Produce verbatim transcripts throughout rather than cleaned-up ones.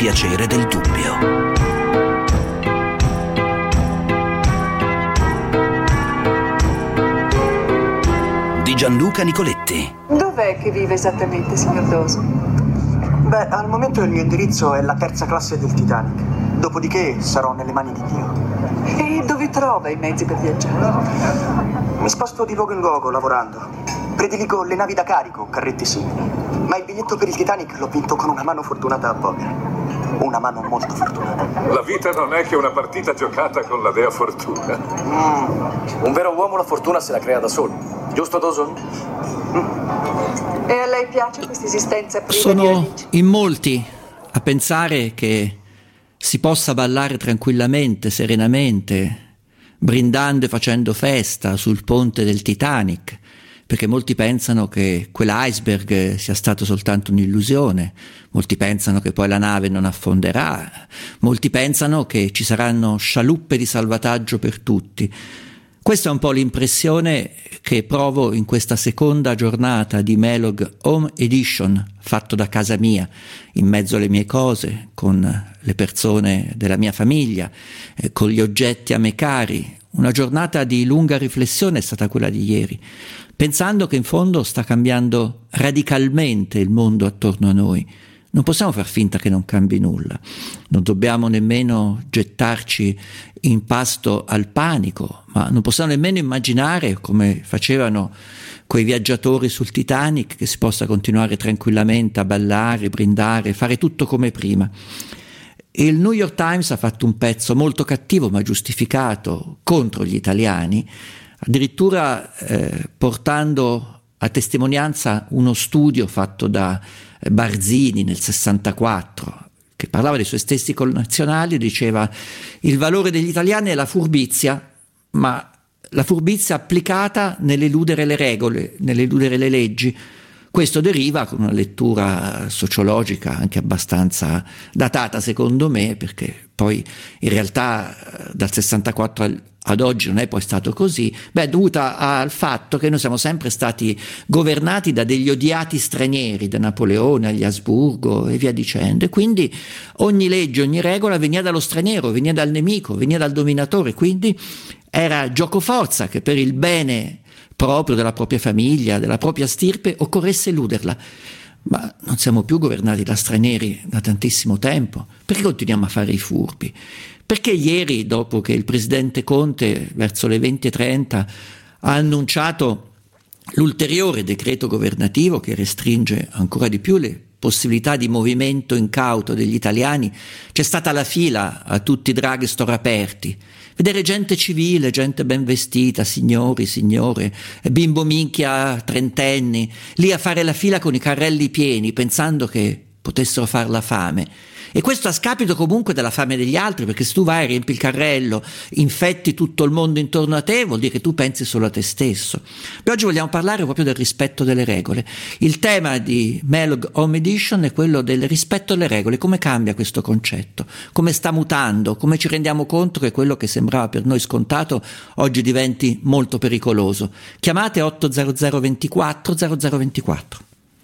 piacere del dubbio. Di Gianluca Nicoletti. Dov'è che vive esattamente, signor Dawson? Beh, al momento il mio indirizzo è la terza classe del Titanic. Dopodiché sarò nelle mani di Dio. E dove trova i mezzi per viaggiare? Mi sposto di luogo in luogo lavorando. Prediligo le navi da carico, carretti simili. Ma il biglietto per il Titanic l'ho vinto con una mano fortunata a poker. Una mano molto fortunata. La vita non è che una partita giocata con la dea fortuna. Mm. Un vero uomo la fortuna se la crea da solo. Giusto, Dawson? Mm. E a lei piace questa esistenza priva Sono di radici? in molti a pensare che si possa ballare tranquillamente, serenamente, brindando e facendo festa sul ponte del Titanic, perché molti pensano che quell'iceberg sia stato soltanto un'illusione, molti pensano che poi la nave non affonderà, molti pensano che ci saranno scialuppe di salvataggio per tutti. Questa è un po' l'impressione che provo in questa seconda giornata di Melog Home Edition, fatto da casa mia, in mezzo alle mie cose, con le persone della mia famiglia, eh, con gli oggetti a me cari. Una giornata di lunga riflessione è stata quella di ieri, pensando che in fondo sta cambiando radicalmente il mondo attorno a noi. Non possiamo far finta che non cambi nulla, non dobbiamo nemmeno gettarci in pasto al panico, ma non possiamo nemmeno immaginare, come facevano quei viaggiatori sul Titanic, che si possa continuare tranquillamente a ballare, brindare, fare tutto come prima. Il New York Times ha fatto un pezzo molto cattivo ma giustificato contro gli italiani, addirittura eh, portando a testimonianza uno studio fatto da Barzini nel sessantaquattro, che parlava dei suoi stessi connazionali, diceva: il valore degli italiani è la furbizia, ma la furbizia applicata nell'eludere le regole, nell'eludere le leggi. Questo deriva con una lettura sociologica anche abbastanza datata, secondo me, perché poi in realtà dal sessantaquattro ad oggi non è poi stato così, beh, è dovuta al fatto che noi siamo sempre stati governati da degli odiati stranieri, da Napoleone agli Asburgo e via dicendo, e quindi ogni legge, ogni regola veniva dallo straniero, veniva dal nemico, veniva dal dominatore, quindi era giocoforza che per il bene proprio della propria famiglia, della propria stirpe, occorresse eluderla. Ma non siamo più governati da stranieri da tantissimo tempo, perché continuiamo a fare i furbi? Perché ieri, dopo che il presidente Conte verso le venti e trenta ha annunciato l'ulteriore decreto governativo che restringe ancora di più le possibilità di movimento incauto degli italiani, c'è stata la fila a tutti i drugstore aperti, vedere gente civile, gente ben vestita, signori, signore, bimbo minchia trentenni, lì a fare la fila con i carrelli pieni, pensando che potessero far la fame. E questo a scapito comunque della fame degli altri, perché se tu vai e riempi il carrello, infetti tutto il mondo intorno a te, vuol dire che tu pensi solo a te stesso. E oggi vogliamo parlare proprio del rispetto delle regole. Il tema di Melog Home Edition è quello del rispetto delle regole, come cambia questo concetto, come sta mutando, come ci rendiamo conto che quello che sembrava per noi scontato oggi diventi molto pericoloso. Chiamate otto zero zero ventiquattro zero zero ventiquattro.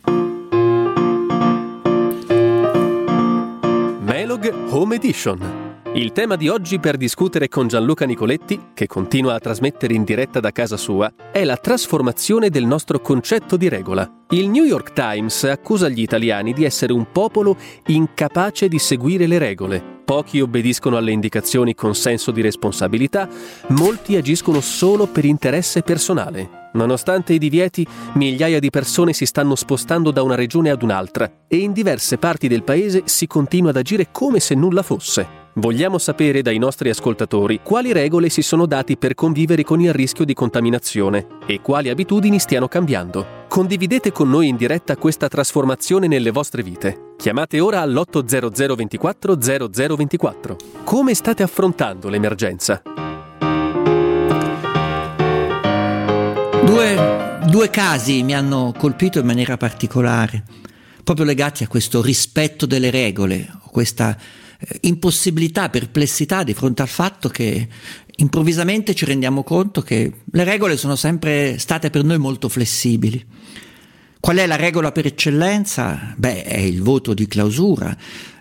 Melog Home Edition. Il tema di oggi per discutere con Gianluca Nicoletti, che continua a trasmettere in diretta da casa sua, è la trasformazione del nostro concetto di regola. Il New York Times accusa gli italiani di essere un popolo incapace di seguire le regole. Pochi obbediscono alle indicazioni con senso di responsabilità, molti agiscono solo per interesse personale. Nonostante i divieti, migliaia di persone si stanno spostando da una regione ad un'altra e in diverse parti del paese si continua ad agire come se nulla fosse. Vogliamo sapere dai nostri ascoltatori quali regole si sono dati per convivere con il rischio di contaminazione e quali abitudini stiano cambiando. Condividete con noi in diretta questa trasformazione nelle vostre vite. Chiamate ora all'otto zero zero ventiquattro zero zero ventiquattro. Come state affrontando l'emergenza? Due, due casi mi hanno colpito in maniera particolare, proprio legati a questo rispetto delle regole, questa eh, impossibilità, perplessità di fronte al fatto che improvvisamente ci rendiamo conto che le regole sono sempre state per noi molto flessibili. Qual è la regola per eccellenza? Beh, è il voto di clausura,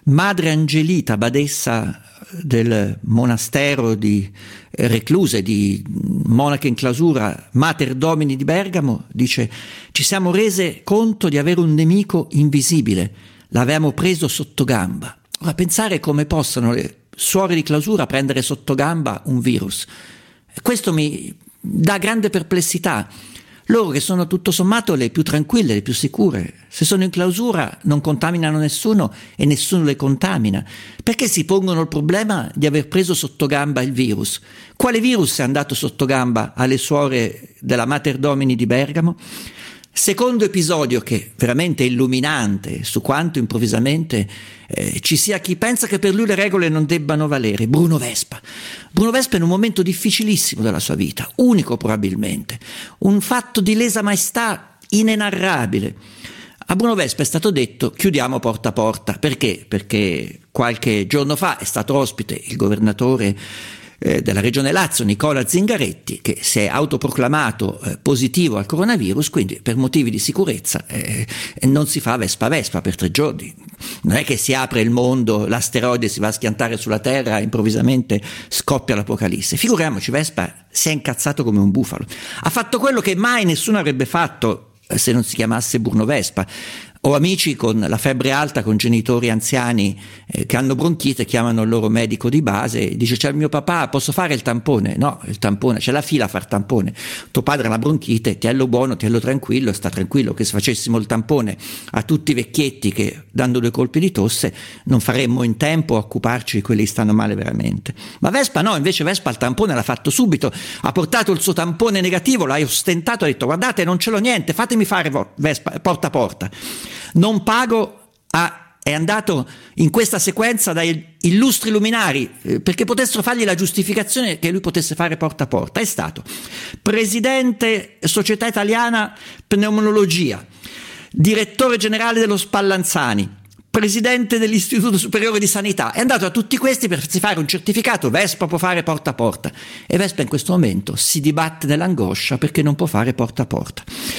Madre Angelita, badessa del monastero di recluse, di monache in clausura, Mater Domini di Bergamo, dice: ci siamo rese conto di avere un nemico invisibile, l'avevamo preso sotto gamba. Ora, pensare come possano le suore di clausura prendere sotto gamba un virus, questo mi dà grande perplessità. Loro che sono tutto sommato le più tranquille, le più sicure, se sono in clausura non contaminano nessuno e nessuno le contamina. Perché si pongono il problema di aver preso sotto gamba il virus? Quale virus è andato sotto gamba alle suore della Mater Domini di Bergamo? Secondo episodio che veramente è illuminante su quanto improvvisamente eh, ci sia chi pensa che per lui le regole non debbano valere. Bruno Vespa. Bruno Vespa in un momento difficilissimo della sua vita, unico probabilmente, un fatto di lesa maestà inenarrabile. A Bruno Vespa è stato detto: chiudiamo porta a porta. Perché? Perché qualche giorno fa è stato ospite il governatore eh, della regione Lazio, Nicola Zingaretti, che si è autoproclamato eh, positivo al coronavirus, quindi per motivi di sicurezza eh, non si fa Vespa Vespa per tre giorni. Non è che si apre il mondo, l'asteroide si va a schiantare sulla Terra e improvvisamente scoppia l'apocalisse. Figuriamoci, Vespa si è incazzato come un bufalo. Ha fatto quello che mai nessuno avrebbe fatto se non si chiamasse Bruno Vespa. Ho amici con la febbre alta, con genitori anziani eh, che hanno bronchite, chiamano il loro medico di base e dice: c'è il mio papà, posso fare il tampone? No, il tampone, c'è la fila a far tampone. Tuo padre ha la bronchite, tiello buono, tiello tranquillo, sta tranquillo che se facessimo il tampone a tutti i vecchietti che dando due colpi di tosse non faremmo in tempo a occuparci di quelli che stanno male veramente. Ma Vespa no, invece Vespa il tampone l'ha fatto subito, ha portato il suo tampone negativo, l'ha ostentato, ha detto: guardate, non ce l'ho niente, fatemi fare Vespa porta a porta. Non pago, ah, è andato in questa sequenza dai illustri luminari eh, perché potessero fargli la giustificazione che lui potesse fare porta a porta. È stato presidente Società Italiana Pneumologia, direttore generale dello Spallanzani, presidente dell'Istituto Superiore di Sanità. È andato a tutti questi per farsi fare un certificato: Vespa può fare porta a porta. E Vespa in questo momento si dibatte nell'angoscia perché non può fare porta a porta.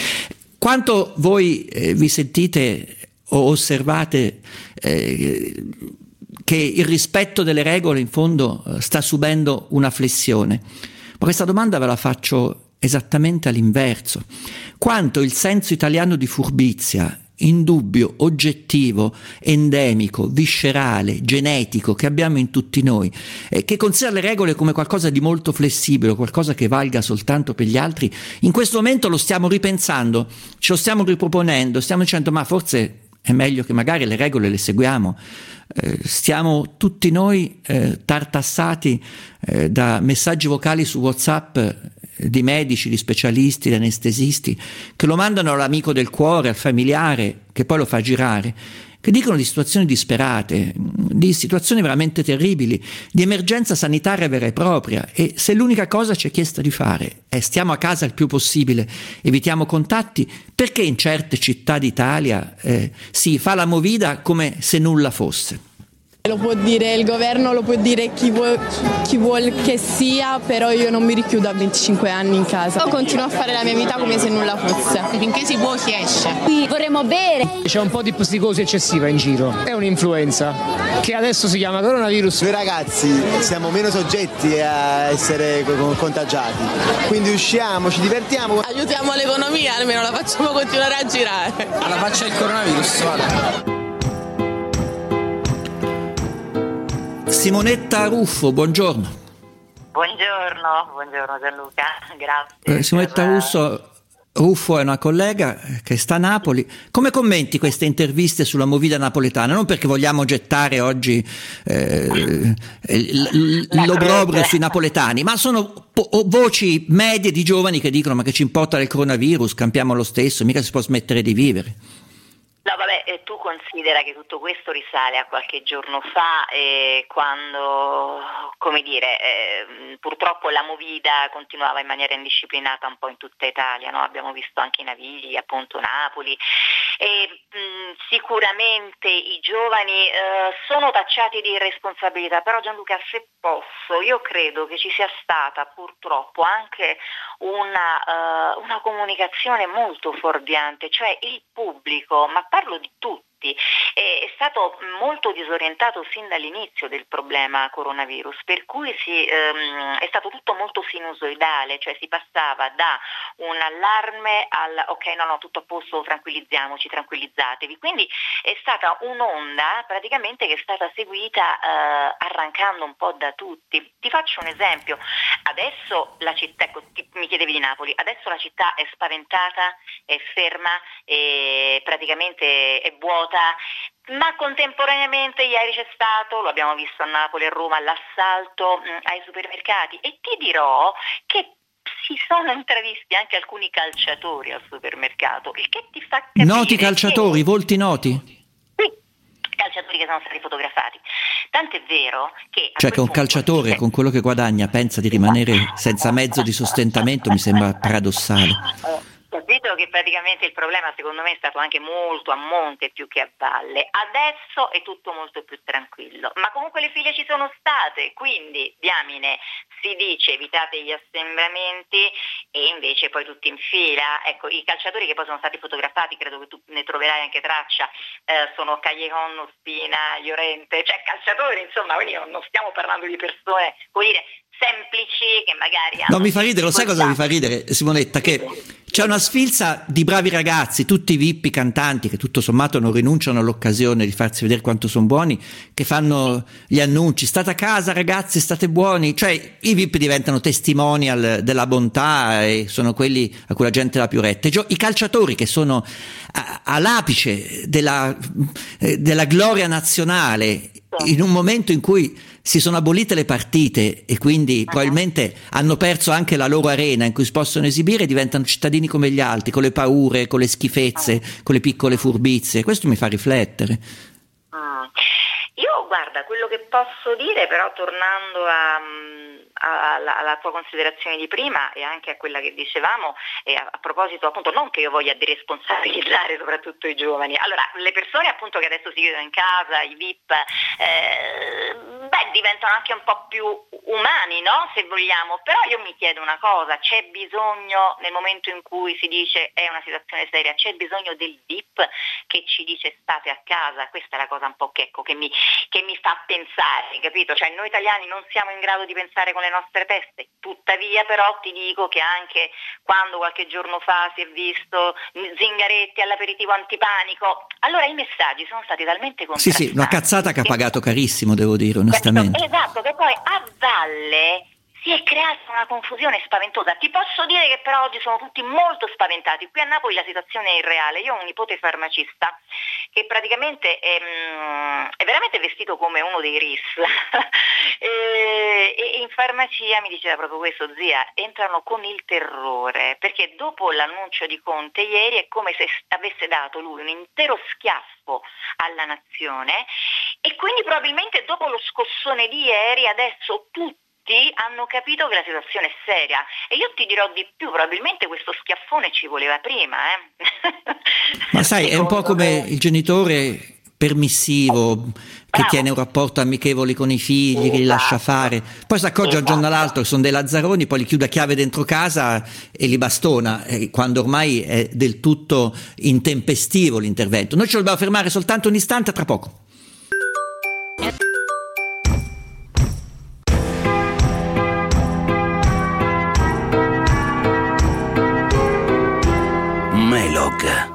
Quanto voi eh, vi sentite o osservate eh, che il rispetto delle regole in fondo eh, sta subendo una flessione? Ma questa domanda ve la faccio esattamente all'inverso. Quanto il senso italiano di furbizia, indubbio, oggettivo, endemico, viscerale, genetico che abbiamo in tutti noi, eh, che considera le regole come qualcosa di molto flessibile, qualcosa che valga soltanto per gli altri, in questo momento lo stiamo ripensando, ce lo stiamo riproponendo, stiamo dicendo: ma forse è meglio che magari le regole le seguiamo. Eh, stiamo tutti noi eh, tartassati eh, da messaggi vocali su WhatsApp di medici, di specialisti, di anestesisti che lo mandano all'amico del cuore, al familiare che poi lo fa girare, che dicono di situazioni disperate, di situazioni veramente terribili, di emergenza sanitaria vera e propria. E se l'unica cosa ci è chiesta di fare è stiamo a casa il più possibile, evitiamo contatti, perché in certe città d'Italia eh, si fa la movida come se nulla fosse? Lo può dire il governo, lo può dire chi vuol, chi vuol che sia, però io non mi richiudo a venticinque anni in casa. Io continuo a fare la mia vita come se nulla fosse. Finché si può si esce. Qui vorremmo bere. C'è un po' di psicosi eccessiva in giro. È un'influenza che adesso si chiama coronavirus. Noi ragazzi siamo meno soggetti a essere contagiati. Quindi usciamo, ci divertiamo. Aiutiamo l'economia, almeno la facciamo continuare a girare. Alla faccia del coronavirus, guarda. Simonetta Ruffo, buongiorno. Buongiorno, buongiorno Gianluca, grazie. Eh, Simonetta per... Russo, Ruffo è una collega che sta a Napoli. Come commenti queste interviste sulla movida napoletana? Non perché vogliamo gettare oggi eh, l'obbrobrio sui napoletani, ma sono po- voci medie di giovani che dicono: ma che ci importa del coronavirus, campiamo lo stesso, mica si può smettere di vivere. No, vabbè, eh, tu considera che tutto questo risale a qualche giorno fa, eh, quando, come dire, eh, purtroppo la movida continuava in maniera indisciplinata un po' in tutta Italia, no? Abbiamo visto anche i Navigli, appunto Napoli, e mh, sicuramente i giovani eh, sono tacciati di irresponsabilità, però Gianluca, se posso, io credo che ci sia stata purtroppo anche una, uh, una comunicazione molto fuorviante, cioè il pubblico, ma parlo di tutti, tutti. È stato molto disorientato sin dall'inizio del problema coronavirus, per cui si, ehm, è stato tutto molto sinusoidale, cioè si passava da un allarme al ok, no, no, tutto a posto, tranquillizziamoci, tranquillizzatevi. Quindi è stata un'onda praticamente che è stata seguita eh, arrancando un po' da tutti. Ti faccio un esempio, adesso la città, ecco, ti, mi chiedevi di Napoli, adesso la città è spaventata, è ferma, è praticamente è vuota, ma contemporaneamente ieri c'è stato, lo abbiamo visto a Napoli e a Roma, l'assalto mh, ai supermercati, e ti dirò che si sono intravisti anche alcuni calciatori al supermercato, il che ti fa capire noti calciatori, che... volti noti? calciatori che sono stati fotografati. Tant'è vero che cioè che un punto, calciatore se... con quello che guadagna pensa di rimanere senza mezzo di sostentamento, mi sembra paradossale. Capito che praticamente il problema secondo me è stato anche molto a monte più che a valle. Adesso è tutto molto più tranquillo, ma comunque le file ci sono state, quindi diamine si dice evitate gli assembramenti e invece poi tutti in fila. Ecco, i calciatori che poi sono stati fotografati, credo che tu ne troverai anche traccia, eh, sono Callejon, Ospina, Llorente, cioè calciatori, insomma, quindi non stiamo parlando di persone, come dire, semplici che magari hanno... No, mi fa ridere, lo sai cosa mi fa ridere, Simonetta? Che c'è una sfilza di bravi ragazzi, tutti vippi, cantanti, che tutto sommato non rinunciano all'occasione di farsi vedere quanto sono buoni, che fanno gli annunci, state a casa ragazzi, state buoni, cioè i vip diventano testimonial della bontà e sono quelli a cui la gente dà più retta. I calciatori che sono all'apice della, della gloria nazionale, in un momento in cui si sono abolite le partite e quindi uh-huh. probabilmente hanno perso anche la loro arena in cui si possono esibire, diventano cittadini come gli altri, con le paure, con le schifezze, uh-huh. con le piccole furbizie. Questo mi fa riflettere. Uh. Io guarda, quello che posso dire però, tornando a, a, alla, alla tua considerazione di prima e anche a quella che dicevamo, e a, a proposito appunto, non che io voglia deresponsabilizzare soprattutto i giovani, allora le persone appunto che adesso si chiudono in casa, i vip, eh, beh, diventano anche un po' più umani, no? Se vogliamo, però io mi chiedo una cosa, c'è bisogno nel momento in cui si dice è una situazione seria, c'è bisogno del vip che ci dice state a casa? Questa è la cosa un po' che, ecco, che mi che mi fa pensare, capito? Cioè noi italiani non siamo in grado di pensare con le nostre teste, tuttavia però ti dico che anche quando qualche giorno fa si è visto Zingaretti all'aperitivo antipanico, allora i messaggi sono stati talmente contrastanti. Sì, sì, una cazzata che ha pagato carissimo, devo dire, onestamente. Esatto, che poi a valle si è creata una confusione spaventosa. Ti posso dire che però oggi sono tutti molto spaventati. Qui a Napoli la situazione è irreale. Io ho un nipote farmacista che praticamente è, è veramente vestito come uno dei R I S e, e in farmacia mi diceva proprio questo: zia, entrano con il terrore, perché dopo l'annuncio di Conte ieri è come se avesse dato lui un intero schiaffo alla nazione, e quindi probabilmente dopo lo scossone di ieri adesso tutti hanno capito che la situazione è seria. E io ti dirò di più, probabilmente questo schiaffone ci voleva prima, eh? Ma sai, è un po' come il genitore permissivo che Bravo. tiene un rapporto amichevole con i figli, che li lascia fare, poi si accorge esatto. un giorno all'altro che sono dei lazzaroni, poi li chiude a chiave dentro casa e li bastona, eh, quando ormai è del tutto intempestivo l'intervento. Noi ci dobbiamo fermare soltanto un istante, tra poco. Melog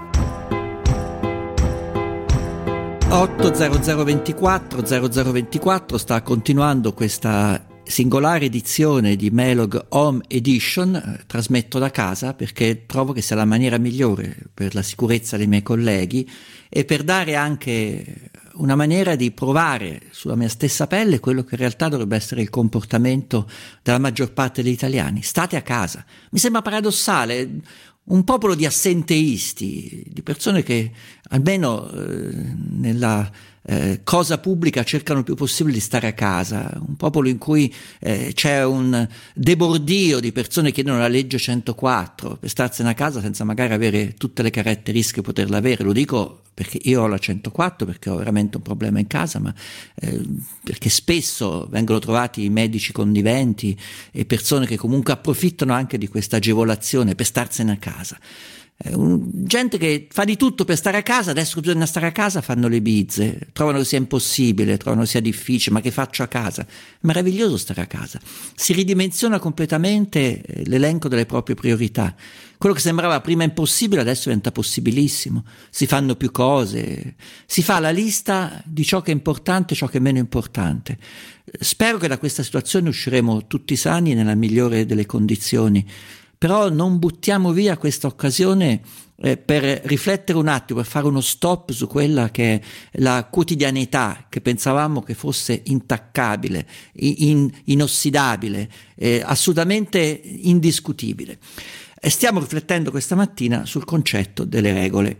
otto zero zero ventiquattro zero zero ventiquattro sta continuando questa singolare edizione di Melog Home Edition. Eh, trasmetto da casa perché trovo che sia la maniera migliore per la sicurezza dei miei colleghi e per dare anche una maniera di provare sulla mia stessa pelle quello che in realtà dovrebbe essere il comportamento della maggior parte degli italiani. State a casa. Mi sembra paradossale, un popolo di assenteisti, di persone che almeno eh, nella eh, cosa pubblica cercano il più possibile di stare a casa, un popolo in cui eh, c'è un debordio di persone che chiedono la legge centoquattro per starsene a casa senza magari avere tutte le caratteristiche per poterla avere. Lo dico perché io ho la centoquattro, perché ho veramente un problema in casa, ma eh, perché spesso vengono trovati medici conniventi e persone che comunque approfittano anche di questa agevolazione per starsene a casa. Eh, un, gente che fa di tutto per stare a casa, adesso che bisogna stare a casa fanno le bizze, trovano che sia impossibile, trovano che sia difficile, ma che faccio a casa? È meraviglioso stare a casa, si ridimensiona completamente l'elenco delle proprie priorità. Quello che sembrava prima impossibile adesso diventa possibilissimo, si fanno più cose, si fa la lista di ciò che è importante e ciò che è meno importante. Spero che da questa situazione usciremo tutti sani nella migliore delle condizioni, però non buttiamo via questa occasione eh, per riflettere un attimo, per fare uno stop su quella che è la quotidianità che pensavamo che fosse intaccabile, in, inossidabile, eh, assolutamente indiscutibile. Stiamo riflettendo questa mattina sul concetto delle regole.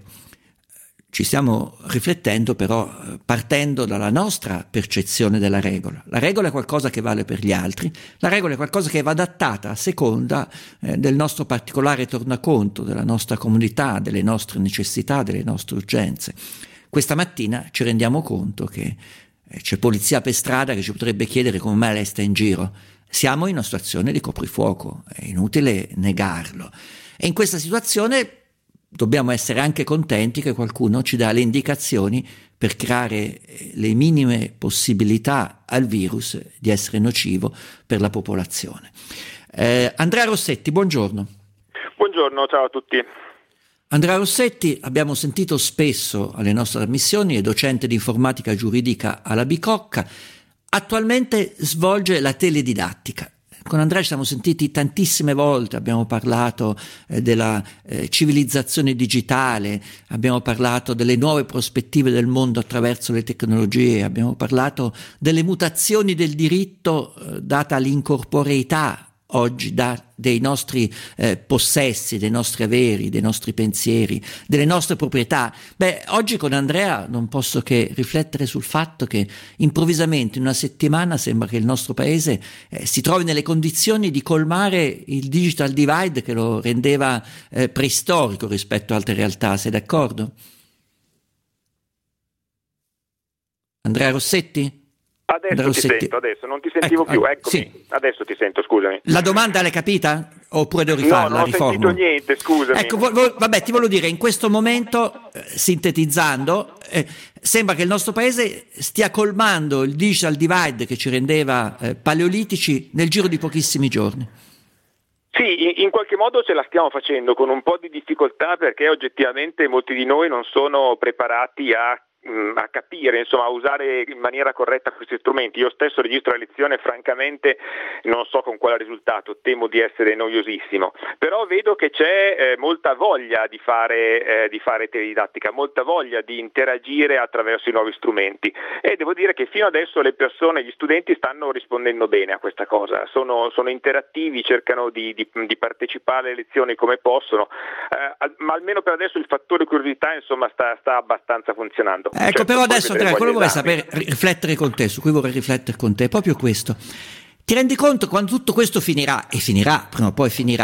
Ci stiamo riflettendo però partendo dalla nostra percezione della regola. La regola è qualcosa che vale per gli altri, la regola è qualcosa che va adattata a seconda eh, del nostro particolare tornaconto, della nostra comunità, delle nostre necessità, delle nostre urgenze. Questa mattina ci rendiamo conto che eh, c'è polizia per strada che ci potrebbe chiedere come mai lei sta in giro. Siamo in una situazione di coprifuoco, è inutile negarlo. E in questa situazione dobbiamo essere anche contenti che qualcuno ci dà le indicazioni per creare le minime possibilità al virus di essere nocivo per la popolazione. Eh, Andrea Rossetti, buongiorno. Buongiorno, ciao a tutti. Andrea Rossetti, abbiamo sentito spesso alle nostre trasmissioni, è docente di informatica giuridica alla Bicocca. Attualmente svolge la teledidattica. Con Andrea ci siamo sentiti tantissime volte, abbiamo parlato eh, della eh, civilizzazione digitale, abbiamo parlato delle nuove prospettive del mondo attraverso le tecnologie, abbiamo parlato delle mutazioni del diritto eh, data l'incorporeità oggi da, dei nostri eh, possessi, dei nostri averi, dei nostri pensieri, delle nostre proprietà. Beh, oggi con Andrea non posso che riflettere sul fatto che improvvisamente in una settimana sembra che il nostro paese eh, si trovi nelle condizioni di colmare il digital divide che lo rendeva eh, preistorico rispetto a altre realtà. Sei d'accordo? Andrea Rossetti? Adesso ti sento, adesso non ti sentivo ecco, più, eccomi, sì. Adesso ti sento, scusami. La domanda l'hai capita? Oppure devo rifarla? No, non ho riformulo. sentito niente, scusami. Ecco, vo- vo- vabbè, ti volevo dire, in questo momento, eh, sintetizzando, eh, sembra che il nostro paese stia colmando il digital divide che ci rendeva eh, paleolitici nel giro di pochissimi giorni. Sì, in qualche modo ce la stiamo facendo con un po' di difficoltà perché oggettivamente molti di noi non sono preparati a a capire, insomma, a usare in maniera corretta questi strumenti. Io stesso registro la lezione, francamente non so con quale risultato, temo di essere noiosissimo, però vedo che c'è eh, molta voglia di fare, eh, di fare teledidattica, molta voglia di interagire attraverso i nuovi strumenti e devo dire che fino adesso le persone, gli studenti stanno rispondendo bene a questa cosa, sono, sono interattivi, cercano di, di, di partecipare alle lezioni come possono, eh, ma almeno per adesso il fattore curiosità insomma sta, sta abbastanza funzionando. Ecco, certo, però adesso Andrea, quello vorrei sapere, riflettere con te, su cui vorrei riflettere con te, è proprio questo. Ti rendi conto quando tutto questo finirà, e finirà, prima o poi finirà,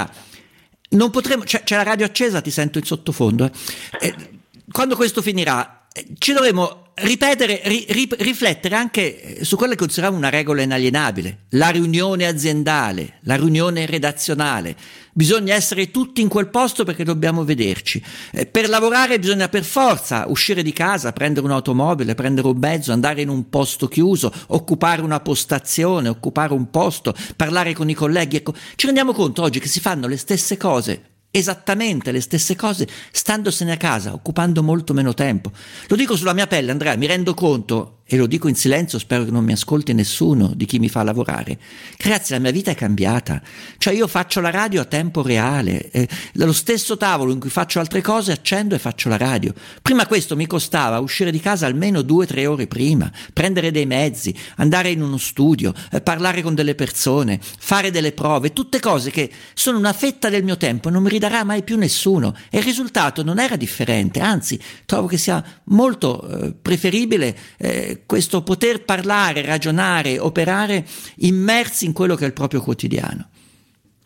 non potremo, c'è, c'è la radio accesa, ti sento in sottofondo, eh? Eh, quando questo finirà, eh, ci dovremo ripetere, ri, ri, riflettere anche su quella che consideriamo una regola inalienabile, la riunione aziendale, la riunione redazionale. Bisogna essere tutti in quel posto perché dobbiamo vederci. Eh, per lavorare bisogna per forza uscire di casa, prendere un'automobile, prendere un mezzo, andare in un posto chiuso, occupare una postazione, occupare un posto, parlare con i colleghi. Ecco, ci rendiamo conto oggi che si fanno le stesse cose, esattamente le stesse cose, standosene a casa, occupando molto meno tempo. Lo dico sulla mia pelle, Andrea, mi rendo conto, e lo dico in silenzio, spero che non mi ascolti nessuno di chi mi fa lavorare, grazie, la mia vita è cambiata. Cioè io faccio la radio a tempo reale, eh, lo stesso tavolo in cui faccio altre cose accendo e faccio la radio. Prima questo mi costava uscire di casa almeno due o tre ore prima, prendere dei mezzi, andare in uno studio, eh, parlare con delle persone, fare delle prove, tutte cose che sono una fetta del mio tempo, non mi ridarà mai più nessuno, e il risultato non era differente, anzi trovo che sia molto eh, preferibile eh, questo poter parlare, ragionare, operare immersi in quello che è il proprio quotidiano.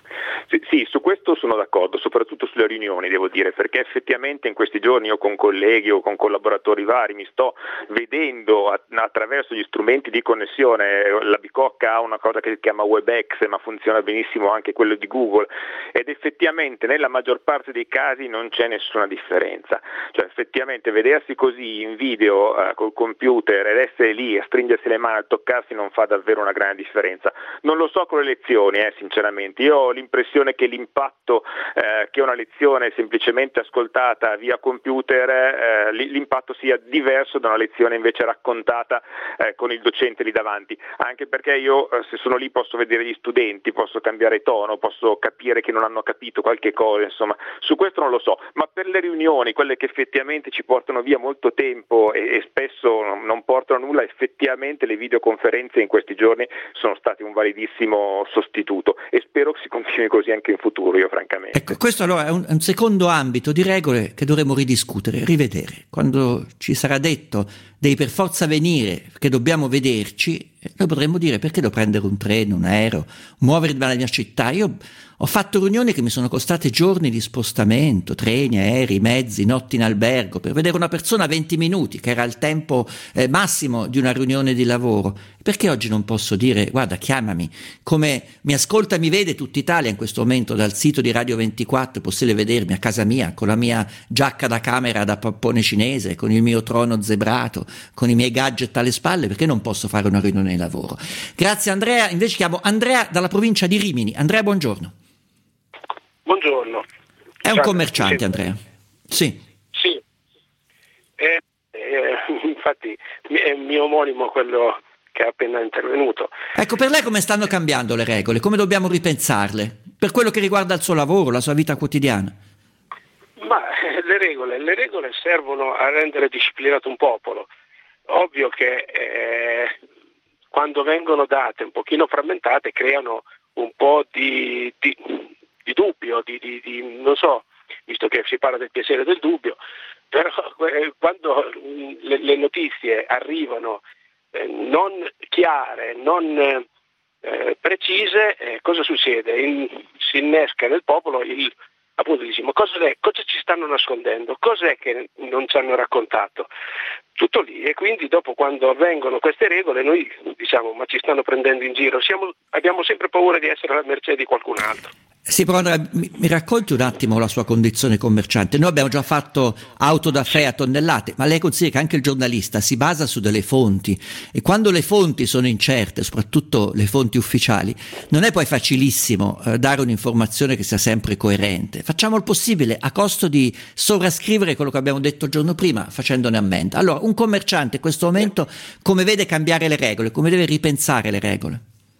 Sì, sì, su questo sono d'accordo, soprattutto sulle riunioni devo dire, perché effettivamente in questi giorni io con colleghi o con collaboratori vari mi sto vedendo a, attraverso gli strumenti di connessione. La Bicocca ha una cosa che si chiama WebEx, ma funziona benissimo anche quello di Google, ed effettivamente nella maggior parte dei casi non c'è nessuna differenza, cioè effettivamente vedersi così in video eh, col computer ed essere lì a stringersi le mani, a toccarsi, non fa davvero una grande differenza. Non lo so con le lezioni, eh, sinceramente, io ho l'impressione che l'impatto eh, che una lezione semplicemente ascoltata via computer, eh, l'impatto sia diverso da una lezione invece raccontata eh, con il docente lì davanti, anche perché io eh, se sono lì posso vedere gli studenti, posso cambiare tono, posso capire che non hanno capito qualche cosa, insomma su questo non lo so, ma per le riunioni, quelle che effettivamente ci portano via molto tempo e, e spesso non, non portano a nulla, effettivamente le videoconferenze in questi giorni sono state un validissimo sostituto e spero che si continui così anche in futuro, io francamente. Ecco, questo allora è un, un secondo ambito di regole che dovremo ridiscutere, rivedere. Quando ci sarà detto devi per forza venire, perché dobbiamo vederci, noi potremmo dire perché devo prendere un treno, un aereo, muovermi dalla mia città. Io ho fatto riunioni che mi sono costate giorni di spostamento, treni, aerei, mezzi, notti in albergo, per vedere una persona venti minuti, che era il tempo eh, massimo di una riunione di lavoro. Perché oggi non posso dire, guarda, chiamami, come mi ascolta e mi vede tutta Italia in questo momento dal sito di Radio ventiquattro, è possibile vedermi a casa mia, con la mia giacca da camera da pappone cinese, con il mio trono zebrato, con i miei gadget alle spalle, perché non posso fare una riunione di lavoro? Grazie Andrea, invece chiamo Andrea dalla provincia di Rimini. Andrea, buongiorno. Buongiorno. È un commerciante, Andrea? Sì. Sì. Eh, eh, infatti è il mio omonimo quello che è appena intervenuto. Ecco, per lei come stanno cambiando le regole? Come dobbiamo ripensarle? Per quello che riguarda il suo lavoro, la sua vita quotidiana? Ma eh, le regole, le regole servono a rendere disciplinato un popolo. Ovvio che eh, quando vengono date un pochino frammentate creano un po' di... di di dubbio, di, di, di non so, visto che si parla del piacere del dubbio, però eh, quando le, le notizie arrivano eh, non chiare, non eh, precise, eh, cosa succede? In, si innesca nel popolo il appunto dici, ma cosa, è, cosa ci stanno nascondendo? Cos'è che non ci hanno raccontato? Tutto lì, e quindi dopo quando avvengono queste regole noi diciamo ma ci stanno prendendo in giro, Siamo, abbiamo sempre paura di essere alla mercé di qualcun altro. Sì, però Andrea, mi, mi racconti un attimo la sua condizione commerciante. Noi abbiamo già fatto auto da fè a tonnellate, ma lei considera che anche il giornalista si basa su delle fonti, e quando le fonti sono incerte, soprattutto le fonti ufficiali, non è poi facilissimo eh, dare un'informazione che sia sempre coerente. Facciamo il possibile a costo di sovrascrivere quello che abbiamo detto il giorno prima, facendone ammenda. Allora, un commerciante in questo momento come vede cambiare le regole, come deve ripensare le regole?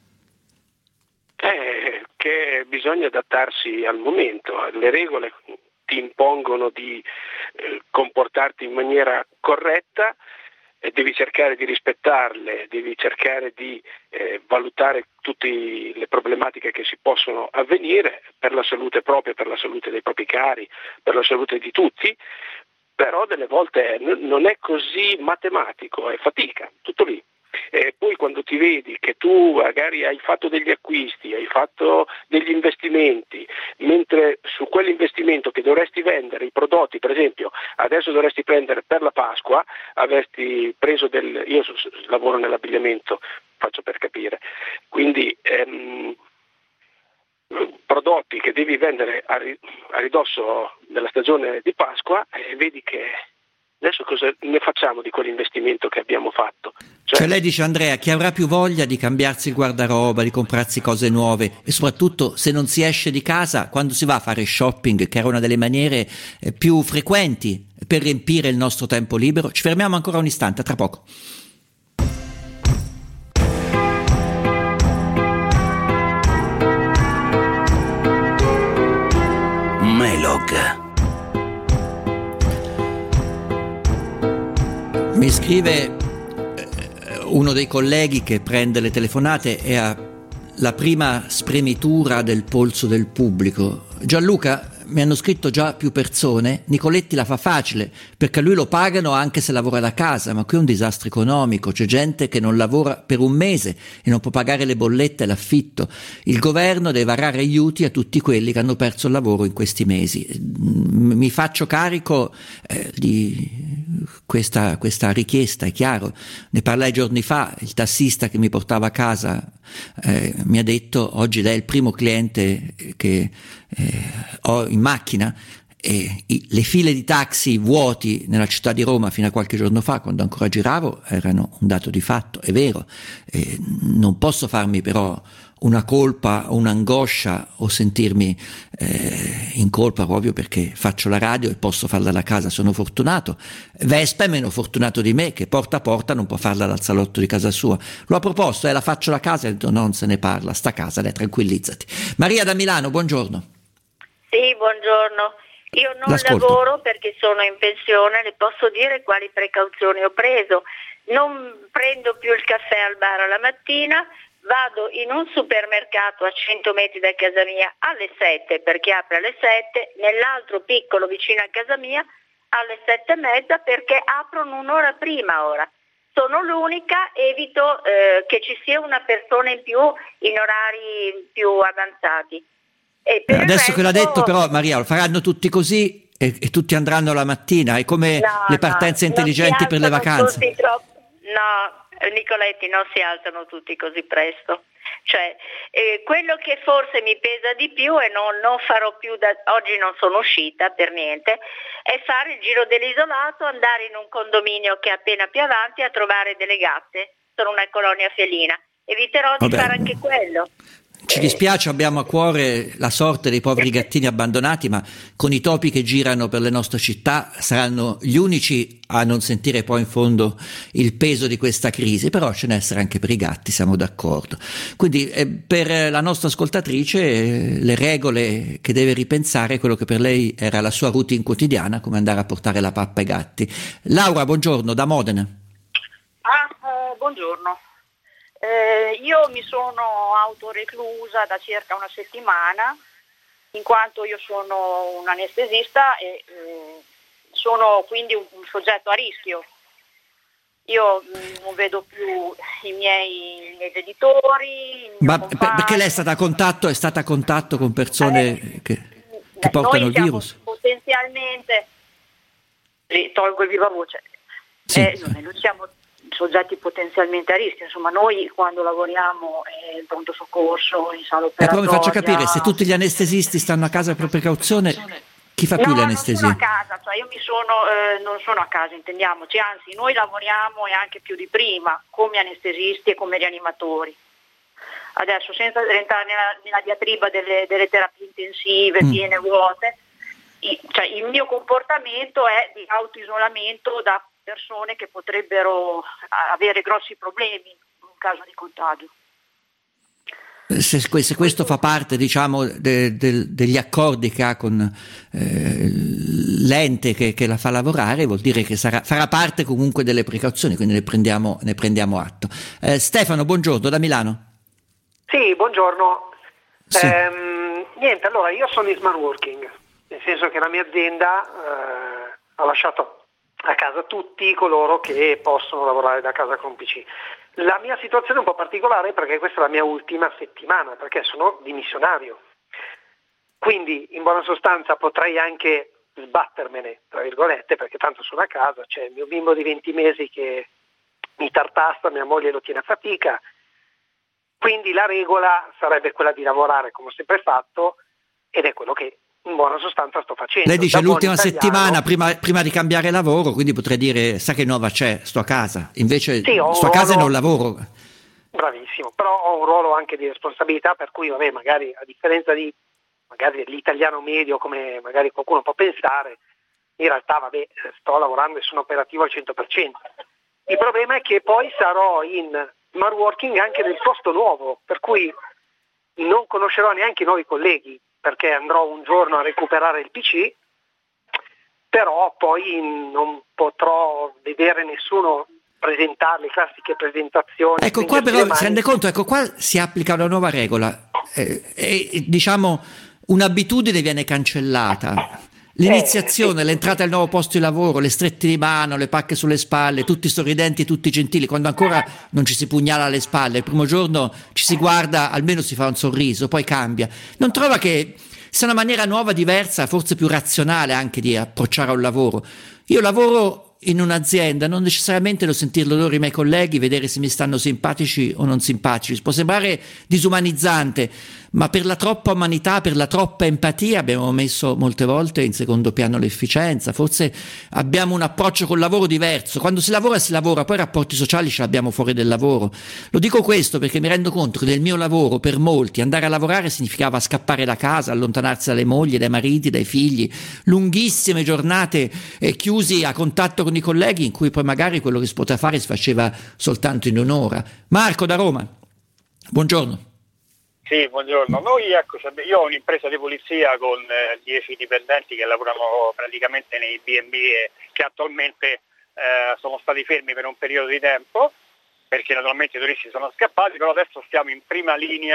Eh, che bisogna adattarsi al momento. Le regole ti impongono di eh, comportarti in maniera corretta e devi cercare di rispettarle, devi cercare di eh, valutare tutte le problematiche che si possono avvenire per la salute propria, per la salute dei propri cari, per la salute di tutti, però delle volte n- non è così matematico, è fatica, tutto lì. E poi quando ti vedi che tu magari hai fatto degli acquisti, hai fatto degli investimenti, mentre su quell'investimento che dovresti vendere i prodotti, per esempio adesso dovresti prendere per la Pasqua, avresti preso del... io lavoro nell'abbigliamento, faccio per capire, quindi ehm, prodotti che devi vendere a ridosso della stagione di Pasqua e vedi che adesso cosa ne facciamo di quell'investimento che abbiamo fatto? Cioè, cioè lei dice, Andrea, chi avrà più voglia di cambiarsi il guardaroba, di comprarsi cose nuove, e soprattutto se non si esce di casa, quando si va a fare shopping, che era una delle maniere eh, più frequenti per riempire il nostro tempo libero. Ci fermiamo ancora un istante, tra poco. Melog. Mi scrive uno dei colleghi che prende le telefonate e ha la prima spremitura del polso del pubblico. Gianluca, mi hanno scritto già più persone, Nicoletti la fa facile, perché a lui lo pagano anche se lavora da casa, ma qui è un disastro economico, c'è gente che non lavora per un mese e non può pagare le bollette e l'affitto. Il governo deve varare aiuti a tutti quelli che hanno perso il lavoro in questi mesi. Mi faccio carico eh, di questa, questa richiesta, è chiaro. Ne parlai giorni fa, il tassista che mi portava a casa eh, mi ha detto: oggi lei è il primo cliente che eh, ho in macchina, e i, le file di taxi vuoti nella città di Roma fino a qualche giorno fa, quando ancora giravo, erano un dato di fatto, è vero. Eh, non posso farmi però una colpa o un'angoscia o sentirmi eh, in colpa proprio perché faccio la radio e posso farla da casa, sono fortunato. Vespa è meno fortunato di me, che porta a porta non può farla dal salotto di casa sua. Lo ha proposto, eh, la faccio da casa, e non se ne parla, sta a casa, dai, tranquillizzati. Maria da Milano, buongiorno. Sì, buongiorno. Io non L'ascolto. lavoro perché sono in pensione, le posso dire quali precauzioni ho preso. Non prendo più il caffè al bar alla mattina, vado in un supermercato a cento metri da casa mia alle sette, perché apre alle sette, nell'altro piccolo vicino a casa mia alle sette e mezza, perché aprono un'ora prima ora. Sono l'unica, evito eh, che ci sia una persona in più in orari più avanzati. E per Adesso il che l'ha resto... detto però, Maria, lo faranno tutti così e, e tutti andranno la mattina, è come No, le partenze no, intelligenti non si per le alzano vacanze. tutti troppo- No, Nicoletti, non si alzano tutti così presto. Cioè, eh, quello che forse mi pesa di più, e non, non farò più da oggi, non sono uscita per niente, è fare il giro dell'isolato, andare in un condominio che è appena più avanti a trovare delle gatte. Sono una colonia felina. Eviterò di Vabbè. fare anche quello. Ci dispiace, abbiamo a cuore la sorte dei poveri gattini abbandonati, ma con i topi che girano per le nostre città saranno gli unici a non sentire poi in fondo il peso di questa crisi, però ce ne essere anche per i gatti, siamo d'accordo. Quindi eh, per la nostra ascoltatrice eh, le regole che deve ripensare, quello che per lei era la sua routine quotidiana, come andare a portare la pappa ai gatti. Laura, buongiorno, da Modena. Ah, eh, buongiorno. Eh, io mi sono autoreclusa da circa una settimana, in quanto io sono un anestesista e eh, sono quindi un, un soggetto a rischio. Io mh, non vedo più i miei, i miei genitori. il mio Ma compagno. perché lei è stata a contatto, è stata a contatto con persone Eh, che, Beh, che portano noi il siamo virus? Potenzialmente, sì, tolgo il viva voce, Sì. eh, noi siamo soggetti potenzialmente a rischio, insomma noi quando lavoriamo eh, in pronto soccorso, in sala Eh, però operatoria... mi faccio capire, se tutti gli anestesisti stanno a casa per precauzione, chi fa più No, le non sono anestesie? a casa, cioè io mi sono, eh, non sono a casa, intendiamoci, anzi noi lavoriamo e anche più di prima come anestesisti e come rianimatori. Adesso senza entrare nella, nella diatriba delle, delle terapie intensive, Mm. piene, vuote, i- cioè, il mio comportamento è di autoisolamento da persone che potrebbero avere grossi problemi in caso di contagio. Se, se questo fa parte, diciamo, de, de, degli accordi che ha con eh, l'ente che, che la fa lavorare, vuol dire che sarà, farà parte comunque delle precauzioni, quindi ne prendiamo, ne prendiamo atto. Eh, Stefano, buongiorno, da Milano. Sì, buongiorno. Sì. Ehm, niente, allora io sono in smart working, nel senso che la mia azienda eh, ha lasciato a casa tutti coloro che possono lavorare da casa con P C. La mia situazione è un po' particolare perché questa è la mia ultima settimana, perché sono dimissionario. Quindi in buona sostanza potrei anche sbattermene, tra virgolette, perché tanto sono a casa, c'è il mio bimbo di venti mesi che mi tartasta, mia moglie lo tiene a fatica. Quindi la regola sarebbe quella di lavorare come ho sempre fatto, ed è quello che in buona sostanza sto facendo. Lei dice Da buon l'ultima italiano- settimana prima, prima di cambiare lavoro, quindi potrei dire, sa che nuova c'è, sto a casa. Invece Sì, ho sto a un casa e ruolo- non lavoro. Bravissimo, però ho un ruolo anche di responsabilità, per cui vabbè, magari a differenza di magari dell'italiano medio, come magari qualcuno può pensare, in realtà vabbè, sto lavorando e sono operativo al cento per cento. Il problema è che poi sarò in smart working anche nel posto nuovo, per cui non conoscerò neanche i nuovi colleghi, perché andrò un giorno a recuperare il P C, però poi non potrò vedere nessuno presentare le classiche presentazioni. Ecco qua stringersi però le mani. si rende conto, ecco qua si applica una nuova regola eh, e diciamo un'abitudine viene cancellata. L'iniziazione, l'entrata al nuovo posto di lavoro, le strette di mano, le pacche sulle spalle, tutti sorridenti, tutti gentili, quando ancora non ci si pugnala alle spalle, il primo giorno ci si guarda, almeno si fa un sorriso, poi cambia. Non trova che sia una maniera nuova, diversa, forse più razionale anche di approcciare a un lavoro? Io lavoro in un'azienda, non necessariamente devo sentire l'odore dei miei colleghi, vedere se mi stanno simpatici o non simpatici. Può sembrare disumanizzante, ma per la troppa umanità, per la troppa empatia abbiamo messo molte volte in secondo piano l'efficienza. Forse abbiamo un approccio col lavoro diverso. Quando si lavora si lavora, poi i rapporti sociali ce l'abbiamo fuori del lavoro. Lo dico questo perché mi rendo conto che nel mio lavoro, per molti, andare a lavorare significava scappare da casa, allontanarsi dalle mogli, dai mariti, dai figli, lunghissime giornate eh, chiusi a contatto con i colleghi, in cui poi magari quello che si poteva fare si faceva soltanto in un'ora. Marco da Roma, buongiorno. Sì, buongiorno. Noi, ecco, io ho un'impresa di pulizia con dieci dipendenti che lavorano praticamente nei B and B e che attualmente eh, sono stati fermi per un periodo di tempo, perché naturalmente i turisti sono scappati, però adesso stiamo in prima linea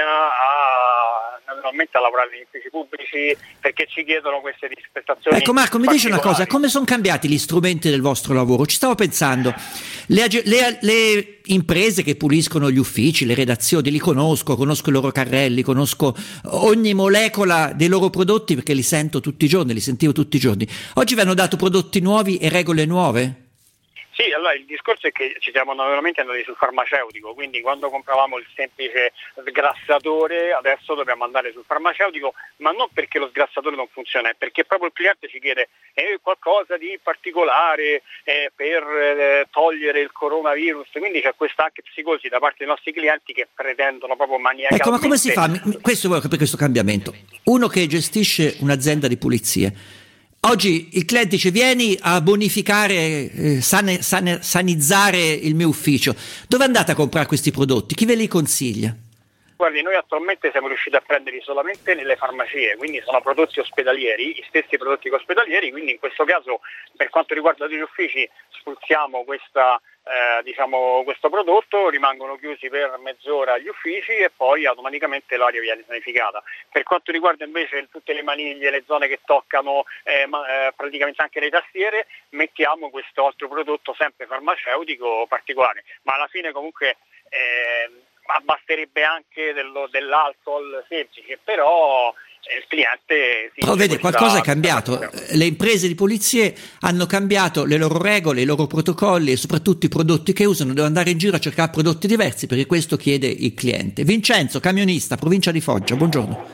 a, naturalmente a lavorare negli uffici pubblici, perché ci chiedono queste dispensazioni. Ecco Marco, mi dice una cosa, come sono cambiati gli strumenti del vostro lavoro? Ci stavo pensando, le, le, le imprese che puliscono gli uffici, le redazioni, li conosco, conosco i loro carrelli, conosco ogni molecola dei loro prodotti perché li sento tutti i giorni, li sentivo tutti i giorni. Oggi vi hanno dato prodotti nuovi e regole nuove? Sì, allora il discorso è che ci siamo naturalmente andati sul farmaceutico, quindi quando compravamo il semplice sgrassatore adesso dobbiamo andare sul farmaceutico, ma non perché lo sgrassatore non funziona, è perché proprio il cliente ci chiede eh, qualcosa di particolare eh, per eh, togliere il coronavirus, quindi c'è questa anche psicosi da parte dei nostri clienti che pretendono proprio maniacalmente. Ecco, ma come si fa? Questo vuole capire, questo cambiamento. Uno che gestisce un'azienda di pulizie, oggi il cliente dice vieni a bonificare, eh, sane, sane, sanizzare il mio ufficio. Dove andate a comprare questi prodotti? Chi ve li consiglia? Guardi, noi attualmente siamo riusciti a prenderli solamente nelle farmacie, quindi sono prodotti ospedalieri, gli stessi prodotti ospedalieri, quindi in questo caso per quanto riguarda gli uffici sfruttiamo questa, eh, diciamo, questo prodotto, rimangono chiusi per mezz'ora gli uffici e poi automaticamente l'aria viene sanificata. Per quanto riguarda invece tutte le maniglie, le zone che toccano eh, ma, eh, praticamente anche le tastiere, mettiamo questo altro prodotto sempre farmaceutico particolare, ma alla fine comunque eh, basterebbe anche dello, dell'alcol semplice, però il cliente si però vede, qualcosa è cambiato. Le imprese di pulizie hanno cambiato le loro regole, i loro protocolli e soprattutto i prodotti che usano. Devono andare in giro a cercare prodotti diversi perché questo chiede il cliente. Vincenzo, camionista, provincia di Foggia, buongiorno.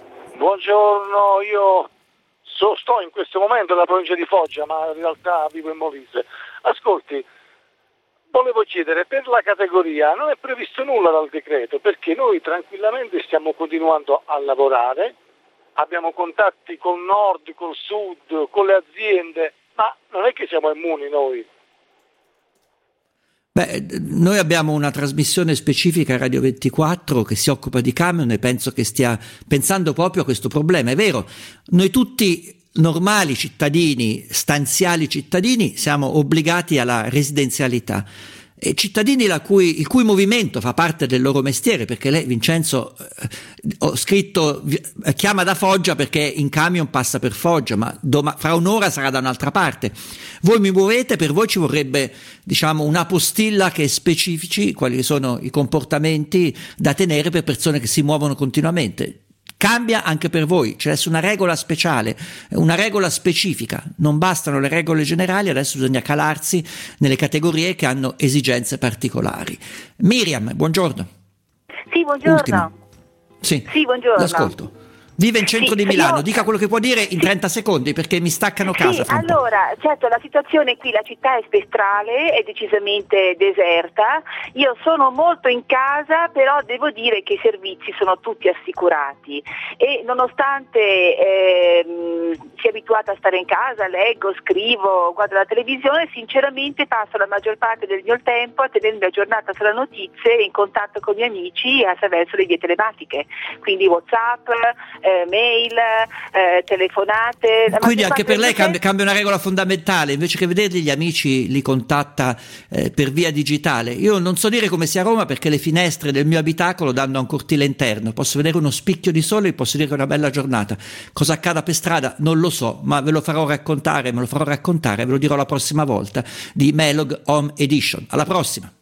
Buongiorno, io so, sto in questo momento nella provincia di Foggia, ma in realtà vivo in Molise. Ascolti, volevo chiedere, per la categoria non è previsto nulla dal decreto, perché noi tranquillamente stiamo continuando a lavorare, abbiamo contatti col nord, col sud, con le aziende, ma non è che siamo immuni noi. Beh, noi abbiamo una trasmissione specifica Radio ventiquattro che si occupa di camion e penso che stia pensando proprio a questo problema. È vero, noi tutti normali cittadini, stanziali cittadini, siamo obbligati alla residenzialità. E cittadini la cui, il cui movimento fa parte del loro mestiere, perché lei, Vincenzo, eh, ho scritto eh, chiama da Foggia perché in camion passa per Foggia, ma doma, fra un'ora sarà da un'altra parte. Voi mi muovete, per voi ci vorrebbe, diciamo, una postilla che specifici quali sono i comportamenti da tenere per persone che si muovono continuamente. Cambia anche per voi, c'è adesso una regola speciale, una regola specifica, non bastano le regole generali, adesso bisogna calarsi nelle categorie che hanno esigenze particolari. Miriam, buongiorno. Sì, buongiorno. Ultimo. Sì, sì, buongiorno. L'ascolto. Vive in centro sì, di Milano, io... dica quello che può dire in trenta secondi perché mi staccano casa. Sì, allora, certo, la situazione qui, la città è spettrale, è decisamente deserta, io sono molto in casa, però devo dire che i servizi sono tutti assicurati e nonostante ehm, sia abituata a stare in casa, leggo, scrivo, guardo la televisione, sinceramente passo la maggior parte del mio tempo a tenermi aggiornata sulle notizie e in contatto con gli amici attraverso le vie telematiche, quindi WhatsApp, eh, mail, eh, telefonate. Quindi anche per lei cambia, cambia una regola fondamentale, invece che vederli gli amici li contatta eh, per via digitale. Io non so dire come sia a Roma perché le finestre del mio abitacolo danno a un cortile interno, posso vedere uno spicchio di sole e posso dire che è una bella giornata. Cosa accada per strada non lo so, ma ve lo farò raccontare, me lo farò raccontare, ve lo dirò la prossima volta di Melog Home Edition. Alla prossima!